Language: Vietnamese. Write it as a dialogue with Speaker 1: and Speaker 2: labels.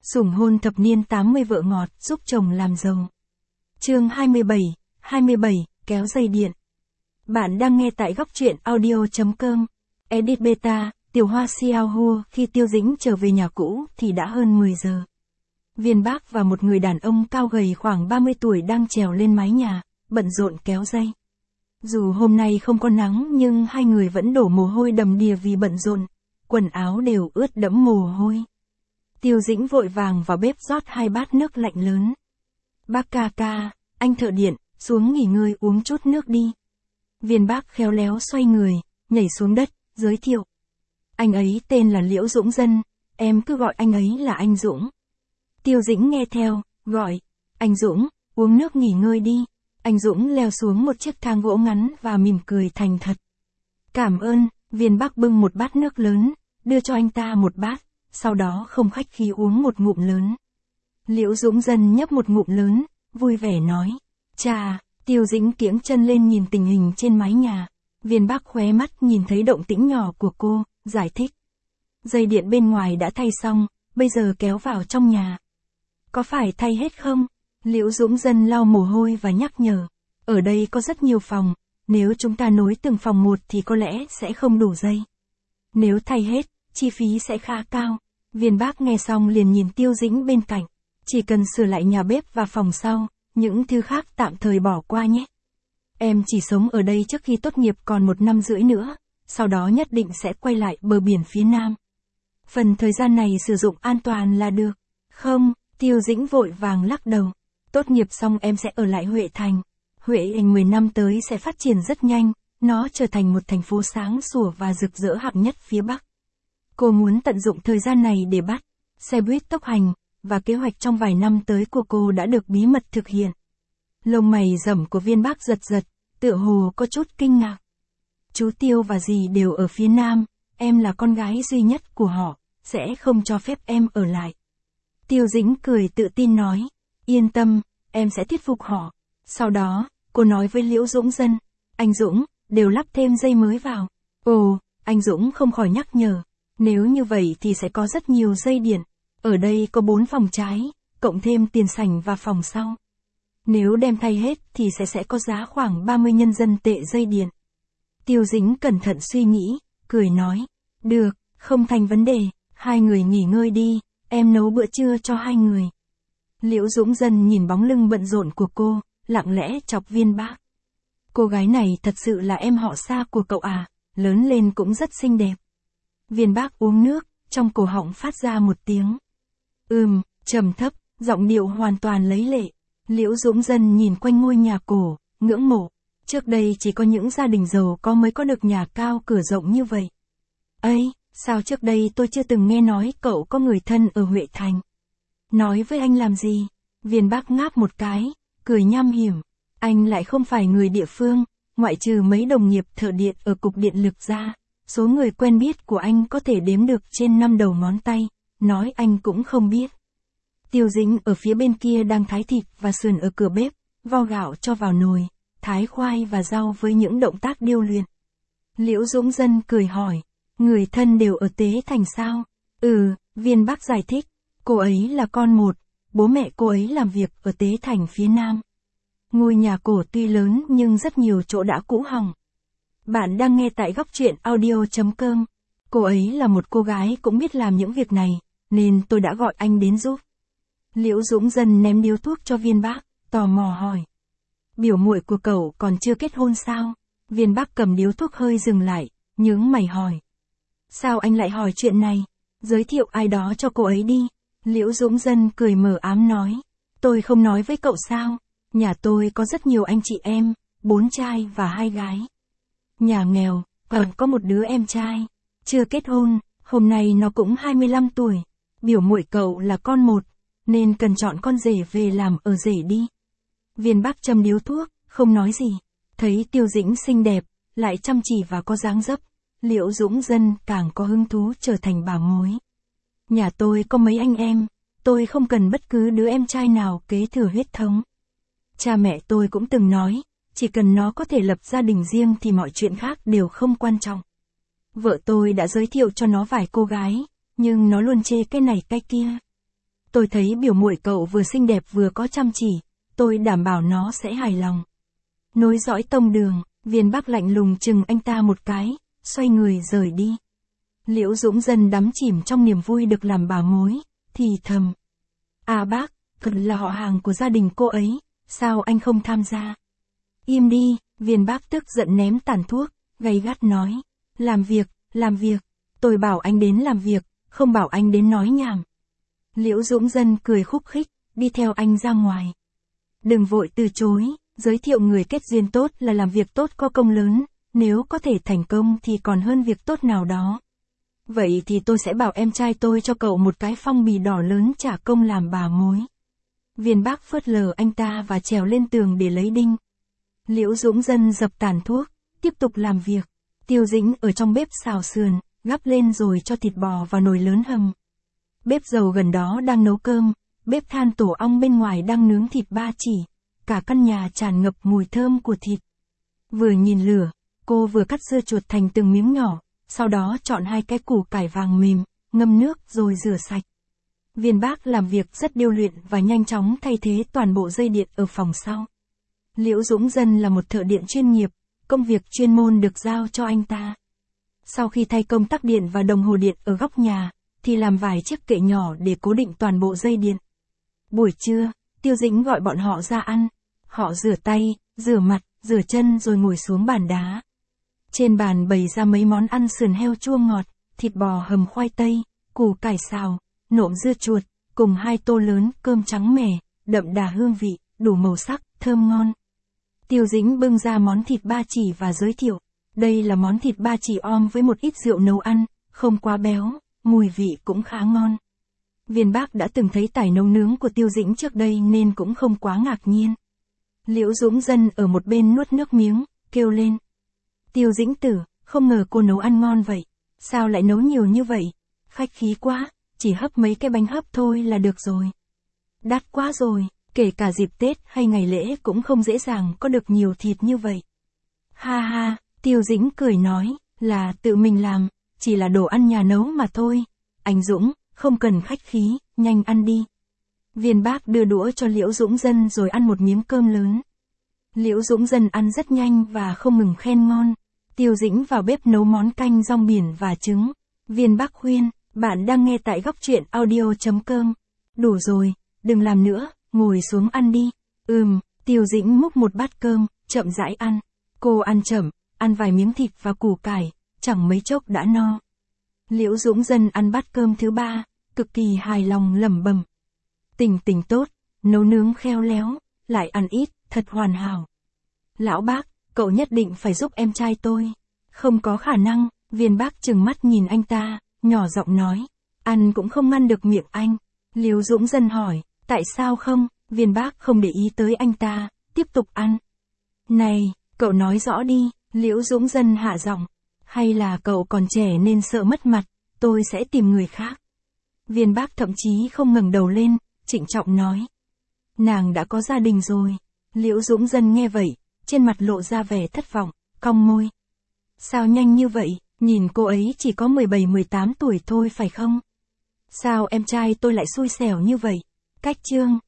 Speaker 1: Sủng hôn thập niên 80 vợ ngọt giúp chồng làm giàu. Chương 27, kéo dây điện. Bạn đang nghe tại góc truyện audio.com. Edit beta, Tiểu Hoa Xiao Hua. Khi Tiêu Dĩnh trở về nhà cũ thì đã hơn 10 giờ. Viên Bác và một người đàn ông cao gầy khoảng 30 tuổi đang trèo lên mái nhà, bận rộn kéo dây. Dù hôm nay không có nắng nhưng hai người vẫn đổ mồ hôi đầm đìa vì bận rộn, quần áo đều ướt đẫm mồ hôi. Tiêu Dĩnh vội vàng vào bếp rót 2 bát nước lạnh lớn. Bác ca, anh thợ điện, xuống nghỉ ngơi uống chút nước đi. Viên Bác khéo léo xoay người, nhảy xuống đất, giới thiệu. Anh ấy tên là Liễu Dũng Dân, em cứ gọi anh ấy là anh Dũng. Tiêu Dĩnh nghe theo, gọi, anh Dũng, uống nước nghỉ ngơi đi. Anh Dũng leo xuống một chiếc thang gỗ ngắn và mỉm cười thành thật. Cảm ơn, Viên Bác bưng một bát nước lớn, đưa cho anh ta một bát, sau đó không khách khí uống một ngụm lớn. Liễu Dũng Dân nhấp một ngụm lớn, vui vẻ nói. Chà, Tiêu Dĩnh kiễng chân lên nhìn tình hình trên mái nhà. Viên Bác khóe mắt nhìn thấy động tĩnh nhỏ của cô, giải thích. Dây điện bên ngoài đã thay xong, bây giờ kéo vào trong nhà. Có phải thay hết không? Liễu Dũng Dân lau mồ hôi và nhắc nhở. Ở đây có rất nhiều phòng, nếu chúng ta nối từng phòng một thì có lẽ sẽ không đủ dây. Nếu thay hết, chi phí sẽ khá cao. Viên Bác nghe xong liền nhìn Tiêu Dĩnh bên cạnh. Chỉ cần sửa lại nhà bếp và phòng sau, những thứ khác tạm thời bỏ qua nhé. Em chỉ sống ở đây trước khi tốt nghiệp còn 1 năm rưỡi nữa, sau đó nhất định sẽ quay lại bờ biển phía Nam. Phần thời gian này sử dụng an toàn là được. Không, Tiêu Dĩnh vội vàng lắc đầu. Tốt nghiệp xong em sẽ ở lại Huệ Thành. Huệ Thành 10 năm tới sẽ phát triển rất nhanh, nó trở thành một thành phố sáng sủa và rực rỡ hạng nhất phía Bắc. Cô muốn tận dụng thời gian này để bắt xe buýt tốc hành, và kế hoạch trong vài năm tới của cô đã được bí mật thực hiện. Lông mày rậm của Viên Bác giật giật, tựa hồ có chút kinh ngạc. Chú Tiêu và dì đều ở phía Nam, em là con gái duy nhất của họ, sẽ không cho phép em ở lại. Tiêu Dĩnh cười tự tin nói, yên tâm, em sẽ thuyết phục họ. Sau đó, cô nói với Liễu Dũng Dân, anh Dũng, đều lắp thêm dây mới vào. Ồ, anh Dũng không khỏi nhắc nhở, nếu như vậy thì sẽ có rất nhiều dây điện. Ở đây có 4 phòng trái, cộng thêm tiền sảnh và phòng sau. Nếu đem thay hết thì sẽ có giá khoảng 30 nhân dân tệ dây điện. Tiêu Dĩnh cẩn thận suy nghĩ, cười nói, được, không thành vấn đề, hai người nghỉ ngơi đi, em nấu bữa trưa cho hai người. Liễu Dũng Dân nhìn bóng lưng bận rộn của cô, lặng lẽ chọc Viên Bác. Cô gái này thật sự là em họ xa của cậu à, lớn lên cũng rất xinh đẹp. Viên Bác uống nước, trong cổ họng phát ra một tiếng. Trầm thấp, giọng điệu hoàn toàn lấy lệ. Liễu Dũng Dân nhìn quanh ngôi nhà cổ, ngưỡng mộ. Trước đây chỉ có những gia đình giàu có mới có được nhà cao cửa rộng như vậy. Ấy, sao trước đây tôi chưa từng nghe nói cậu có người thân ở Huệ Thành? Nói với anh làm gì? Viên Bác ngáp một cái, cười nham hiểm. Anh lại không phải người địa phương, ngoại trừ mấy đồng nghiệp thợ điện ở cục điện lực ra. Số người quen biết của anh có thể đếm được trên 5 đầu ngón tay, nói anh cũng không biết. Tiêu Dĩnh ở phía bên kia đang thái thịt và sườn ở cửa bếp, vo gạo cho vào nồi, thái khoai và rau với những động tác điêu luyện. Liễu Dũng Dân cười hỏi, người thân đều ở Tế Thành sao? Viên Bác giải thích, cô ấy là con một, bố mẹ cô ấy làm việc ở Tế Thành phía Nam. Ngôi nhà cổ tuy lớn nhưng rất nhiều chỗ đã cũ hỏng. Bạn đang nghe tại góc truyện audio.com. Cô ấy là một cô gái cũng biết làm những việc này, nên tôi đã gọi anh đến giúp. Liễu Dũng Dân ném điếu thuốc cho Viên Bác, tò mò hỏi. Biểu muội của cậu còn chưa kết hôn sao? Viên Bác cầm điếu thuốc hơi dừng lại, nhướng mày hỏi. Sao anh lại hỏi chuyện này? Giới thiệu ai đó cho cô ấy đi. Liễu Dũng Dân cười mờ ám nói. Tôi không nói với cậu sao? Nhà tôi có rất nhiều anh chị em, 4 trai và 2 gái. Nhà nghèo, còn có một đứa em trai. Chưa kết hôn, hôm nay nó cũng 25 tuổi. Biểu muội cậu là con một, nên cần chọn con rể về làm ở rể đi. Viên Bác châm điếu thuốc, không nói gì. Thấy Tiêu Dĩnh xinh đẹp, lại chăm chỉ và có dáng dấp. Liễu Dũng Dân càng có hứng thú trở thành bà mối. Nhà tôi có mấy anh em, tôi không cần bất cứ đứa em trai nào kế thừa huyết thống. Cha mẹ tôi cũng từng nói, chỉ cần nó có thể lập gia đình riêng thì mọi chuyện khác đều không quan trọng. Vợ tôi đã giới thiệu cho nó vài cô gái, nhưng nó luôn chê cái này cái kia. tôi thấy biểu muội cậu vừa xinh đẹp vừa có chăm chỉ, tôi đảm bảo nó sẽ hài lòng. Nối dõi tông Đường, Viên Bắc lạnh lùng chừng anh ta một cái, xoay người rời đi. Liễu Dũng Dân đắm chìm trong niềm vui được làm bà mối, thì thầm. À bác, thật là họ hàng của gia đình cô ấy, sao anh không tham gia? Im đi, Viên Bắc tức giận ném tàn thuốc, gay gắt nói. Làm việc, tôi bảo anh đến làm việc, không bảo anh đến nói nhảm. Liễu Dũng Dân cười khúc khích, đi theo anh ra ngoài. Đừng vội từ chối, giới thiệu người kết duyên tốt là làm việc tốt có công lớn, nếu có thể thành công thì còn hơn việc tốt nào đó. Vậy thì tôi sẽ bảo em trai tôi cho cậu một cái phong bì đỏ lớn trả công làm bà mối. Viên Bắc phớt lờ anh ta và trèo lên tường để lấy đinh. Liễu Dũng Dân dập tàn thuốc, tiếp tục làm việc. Tiêu Dĩnh ở trong bếp xào sườn, gắp lên rồi cho thịt bò vào nồi lớn hầm. Bếp dầu gần đó đang nấu cơm, bếp than tổ ong bên ngoài đang nướng thịt ba chỉ. Cả căn nhà tràn ngập mùi thơm của thịt. Vừa nhìn lửa, cô vừa cắt dưa chuột thành từng miếng nhỏ, sau đó chọn 2 cái củ cải vàng mềm, ngâm nước rồi rửa sạch. Viên Bắc làm việc rất điêu luyện và nhanh chóng thay thế toàn bộ dây điện ở phòng sau. Liễu Dũng Dân là một thợ điện chuyên nghiệp, công việc chuyên môn được giao cho anh ta. Sau khi thay công tắc điện và đồng hồ điện ở góc nhà, thì làm vài chiếc kệ nhỏ để cố định toàn bộ dây điện. Buổi trưa, Tiêu Dĩnh gọi bọn họ ra ăn. Họ rửa tay, rửa mặt, rửa chân rồi ngồi xuống bàn đá. Trên bàn bày ra mấy món ăn sườn heo chua ngọt, thịt bò hầm khoai tây, củ cải xào, nộm dưa chuột, cùng 2 tô lớn cơm trắng mẻ, đậm đà hương vị, đủ màu sắc, thơm ngon. Tiêu Dĩnh bưng ra món thịt ba chỉ và giới thiệu. Đây là món thịt ba chỉ om với một ít rượu nấu ăn, không quá béo, mùi vị cũng khá ngon. Viên Bắc đã từng thấy tài nấu nướng của Tiêu Dĩnh trước đây nên cũng không quá ngạc nhiên. Liễu Dũng Dân ở một bên nuốt nước miếng, kêu lên. Tiêu Dĩnh tử, không ngờ cô nấu ăn ngon vậy. Sao lại nấu nhiều như vậy? Khách khí quá, chỉ hấp mấy cái bánh hấp thôi là được rồi. Đắt quá rồi, kể cả dịp Tết hay ngày lễ cũng không dễ dàng có được nhiều thịt như vậy. Ha ha, Tiêu Dĩnh cười nói, là tự mình làm, chỉ là đồ ăn nhà nấu mà thôi. Anh Dũng, không cần khách khí, nhanh ăn đi. Viên Bắc đưa đũa cho Liễu Dũng Dân rồi ăn một miếng cơm lớn. Liễu Dũng Dân ăn rất nhanh và không ngừng khen ngon. Tiêu Dĩnh vào bếp nấu món canh rong biển và trứng. Viên Bắc khuyên, bạn đang nghe tại góc truyện audio.com. Đủ rồi, đừng làm nữa, ngồi xuống ăn đi. Tiêu Dĩnh múc một bát cơm, chậm rãi ăn. Cô ăn chậm, ăn vài miếng thịt và củ cải, chẳng mấy chốc đã no. Liễu Dũng Dân ăn bát cơm thứ 3, cực kỳ hài lòng lẩm bẩm. Tình tốt, nấu nướng khéo léo, lại ăn ít, thật hoàn hảo. Lão bác, cậu nhất định phải giúp em trai tôi. Không có khả năng, Viên Bắc trừng mắt nhìn anh ta, nhỏ giọng nói. Ăn cũng không ngăn được miệng anh. Liễu Dũng Dân hỏi, tại sao không? Viên Bắc không để ý tới anh ta, tiếp tục ăn. Này, cậu nói rõ đi, Liễu Dũng Dân hạ giọng. Hay là cậu còn trẻ nên sợ mất mặt, tôi sẽ tìm người khác. Viên Bắc thậm chí không ngẩng đầu lên, trịnh trọng nói. Nàng đã có gia đình rồi. Liễu Dũng Dân nghe vậy, trên mặt lộ ra vẻ thất vọng, cong môi. Sao nhanh như vậy, nhìn cô ấy chỉ có 17-18 tuổi thôi phải không? Sao em trai tôi lại xui xẻo như vậy? Cách chương